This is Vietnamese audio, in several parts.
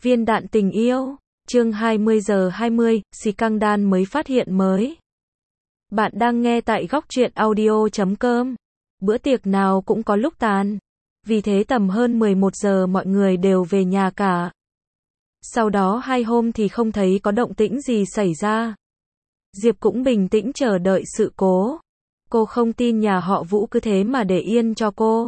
Viên đạn tình yêu, chương 20:20, Scandal mới phát hiện mới. Bạn đang nghe tại góc truyện audio.com. Bữa tiệc nào cũng có lúc tàn. Vì thế tầm hơn 11 giờ mọi người đều về nhà cả. Sau đó 2 hôm thì không thấy có động tĩnh gì xảy ra. Diệp cũng bình tĩnh chờ đợi sự cố. Cô không tin nhà họ Vũ cứ thế mà để yên cho cô.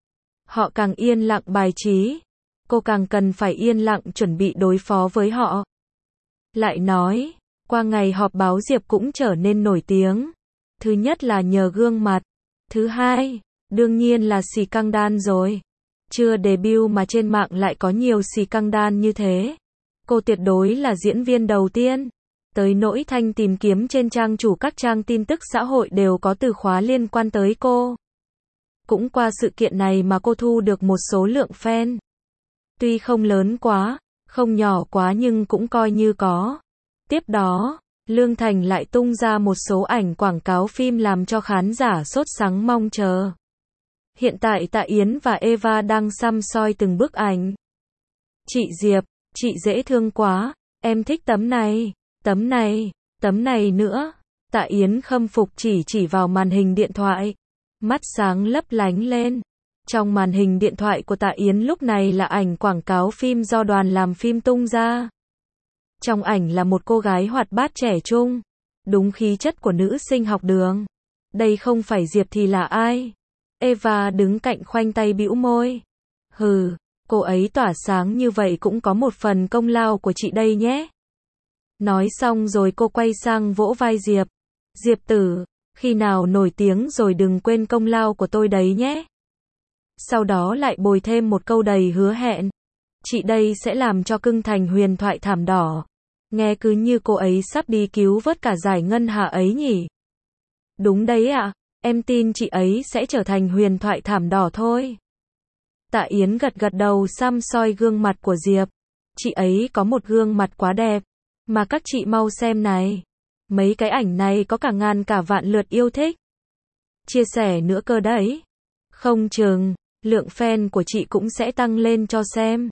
Họ càng yên lặng bài trí, cô càng cần phải yên lặng chuẩn bị đối phó với họ. Lại nói, qua ngày họp báo Diệp cũng trở nên nổi tiếng. Thứ nhất là nhờ gương mặt. Thứ hai, đương nhiên là Scandal rồi. Chưa debut mà trên mạng lại có nhiều Scandal như thế. Cô tuyệt đối là diễn viên đầu tiên. Tới nỗi Thanh tìm kiếm trên trang chủ các trang tin tức xã hội đều có từ khóa liên quan tới cô. Cũng qua sự kiện này mà cô thu được một số lượng fan. Tuy không lớn quá, không nhỏ quá nhưng cũng coi như có. Tiếp đó, Lương Thành lại tung ra một số ảnh quảng cáo phim làm cho khán giả sốt sắng mong chờ. Hiện tại Tạ Yến và Eva đang săm soi từng bức ảnh. Chị Diệp, chị dễ thương quá, em thích tấm này, tấm này nữa. Tạ Yến khâm phục chỉ vào màn hình điện thoại. Mắt sáng lấp lánh lên. Trong màn hình điện thoại của Tạ Yến lúc này là ảnh quảng cáo phim do đoàn làm phim tung ra. Trong ảnh là một cô gái hoạt bát trẻ trung. Đúng khí chất của nữ sinh học đường. Đây không phải Diệp thì là ai? Eva đứng cạnh khoanh tay bĩu môi. Hừ, cô ấy tỏa sáng như vậy cũng có một phần công lao của chị đây nhé. Nói xong rồi cô quay sang vỗ vai Diệp. Diệp tử, khi nào nổi tiếng rồi đừng quên công lao của tôi đấy nhé. Sau đó lại bồi thêm một câu đầy hứa hẹn. Chị đây sẽ làm cho cưng thành huyền thoại thảm đỏ. Nghe cứ như cô ấy sắp đi cứu vớt cả giải ngân hà ấy nhỉ. Đúng đấy ạ, em tin chị ấy sẽ trở thành huyền thoại thảm đỏ thôi. Tạ Yến gật đầu săm soi gương mặt của Diệp. Chị ấy có một gương mặt quá đẹp. Mà các chị mau xem này. Mấy cái ảnh này có cả ngàn cả vạn lượt yêu thích. Chia sẻ nữa cơ đấy. Không chừng, lượng fan của chị cũng sẽ tăng lên cho xem.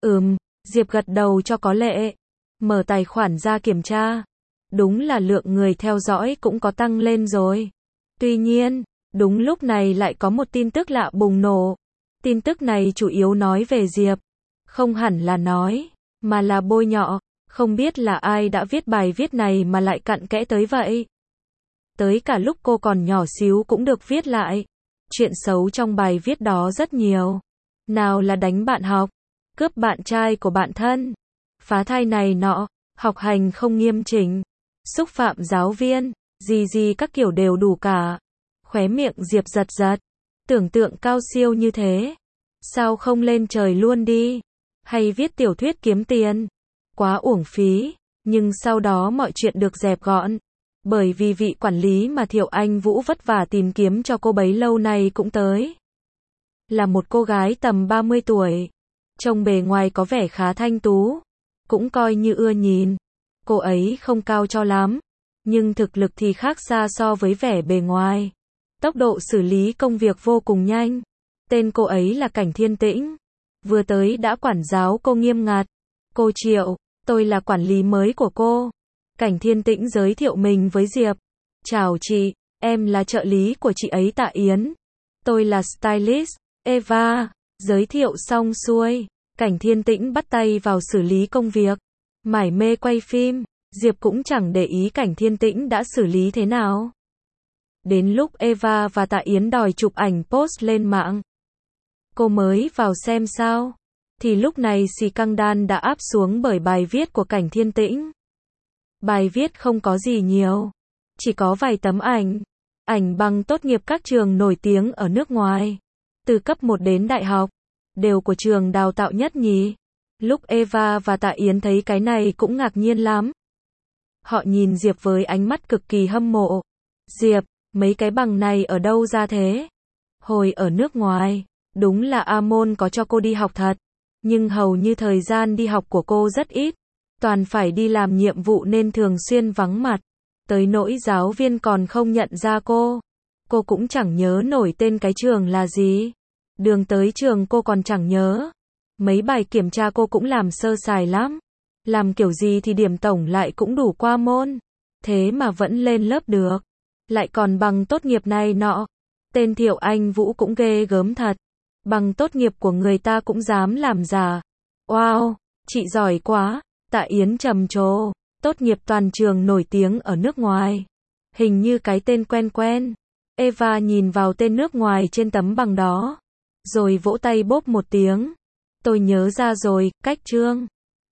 Diệp gật đầu cho có lệ. Mở tài khoản ra kiểm tra. Đúng là lượng người theo dõi cũng có tăng lên rồi. Tuy nhiên, đúng lúc này lại có một tin tức lạ bùng nổ. Tin tức này chủ yếu nói về Diệp. Không hẳn là nói, mà là bôi nhọ. Không biết là ai đã viết bài viết này mà lại cặn kẽ tới vậy. Tới cả lúc cô còn nhỏ xíu cũng được viết lại. Chuyện xấu trong bài viết đó rất nhiều. Nào là đánh bạn học, cướp bạn trai của bạn thân, phá thai này nọ, học hành không nghiêm chỉnh, xúc phạm giáo viên, gì các kiểu đều đủ cả. Khóe miệng Diệp giật. Tưởng tượng cao siêu như thế. Sao không lên trời luôn đi? Hay viết tiểu thuyết kiếm tiền? Quá uổng phí, nhưng sau đó mọi chuyện được dẹp gọn. Bởi vì vị quản lý mà Thiệu Anh Vũ vất vả tìm kiếm cho cô bấy lâu nay cũng tới. Là một cô gái tầm 30 tuổi. Trông bề ngoài có vẻ khá thanh tú. Cũng coi như ưa nhìn. Cô ấy không cao cho lắm. Nhưng thực lực thì khác xa so với vẻ bề ngoài. Tốc độ xử lý công việc vô cùng nhanh. Tên cô ấy là Cảnh Thiên Tĩnh. Vừa tới đã quản giáo cô nghiêm ngặt. Cô Triệu, tôi là quản lý mới của cô. Cảnh Thiên Tĩnh giới thiệu mình với Diệp. Chào chị, em là trợ lý của chị ấy Tạ Yến. Tôi là stylist, Eva. Giới thiệu xong xuôi, Cảnh Thiên Tĩnh bắt tay vào xử lý công việc. Mải mê quay phim, Diệp cũng chẳng để ý Cảnh Thiên Tĩnh đã xử lý thế nào. Đến lúc Eva và Tạ Yến đòi chụp ảnh post lên mạng. Cô mới vào xem sao. Thì lúc này Scandal đã áp xuống bởi bài viết của Cảnh Thiên Tĩnh. Bài viết không có gì nhiều. Chỉ có vài tấm ảnh. Ảnh bằng tốt nghiệp các trường nổi tiếng ở nước ngoài. Từ cấp 1 đến đại học. Đều của trường đào tạo nhất nhỉ. Lúc Eva và Tạ Yến thấy cái này cũng ngạc nhiên lắm. Họ nhìn Diệp với ánh mắt cực kỳ hâm mộ. Diệp, mấy cái bằng này ở đâu ra thế? Hồi ở nước ngoài, đúng là A-môn có cho cô đi học thật. Nhưng hầu như thời gian đi học của cô rất ít. Toàn phải đi làm nhiệm vụ nên thường xuyên vắng mặt. Tới nỗi giáo viên còn không nhận ra cô. Cô cũng chẳng nhớ nổi tên cái trường là gì. Đường tới trường cô còn chẳng nhớ. Mấy bài kiểm tra cô cũng làm sơ sài lắm. Làm kiểu gì thì điểm tổng lại cũng đủ qua môn. Thế mà vẫn lên lớp được. Lại còn bằng tốt nghiệp này nọ. Tên Thiệu Anh Vũ cũng ghê gớm thật. Bằng tốt nghiệp của người ta cũng dám làm giả. Wow, chị giỏi quá. Tạ Yến trầm trồ. Tốt nghiệp toàn trường nổi tiếng ở nước ngoài. Hình như cái tên quen quen. Eva nhìn vào tên nước ngoài trên tấm bằng đó. Rồi vỗ tay bốp một tiếng. Tôi nhớ ra rồi, Cách Trương.